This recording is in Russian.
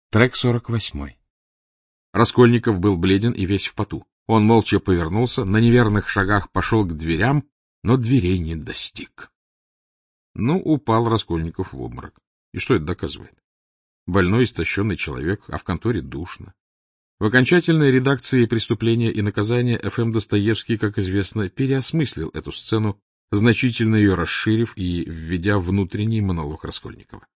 Трек 48. Раскольников был бледен и весь в поту. Он молча повернулся, на неверных шагах пошел к дверям, но дверей не достиг. Ну, упал Раскольников в обморок. И что это доказывает? Больной, истощенный человек, а в конторе душно. В окончательной редакции «Преступления и наказания» Ф.М. Достоевский, как известно, переосмыслил эту сцену, значительно ее расширив и введя внутренний монолог Раскольникова.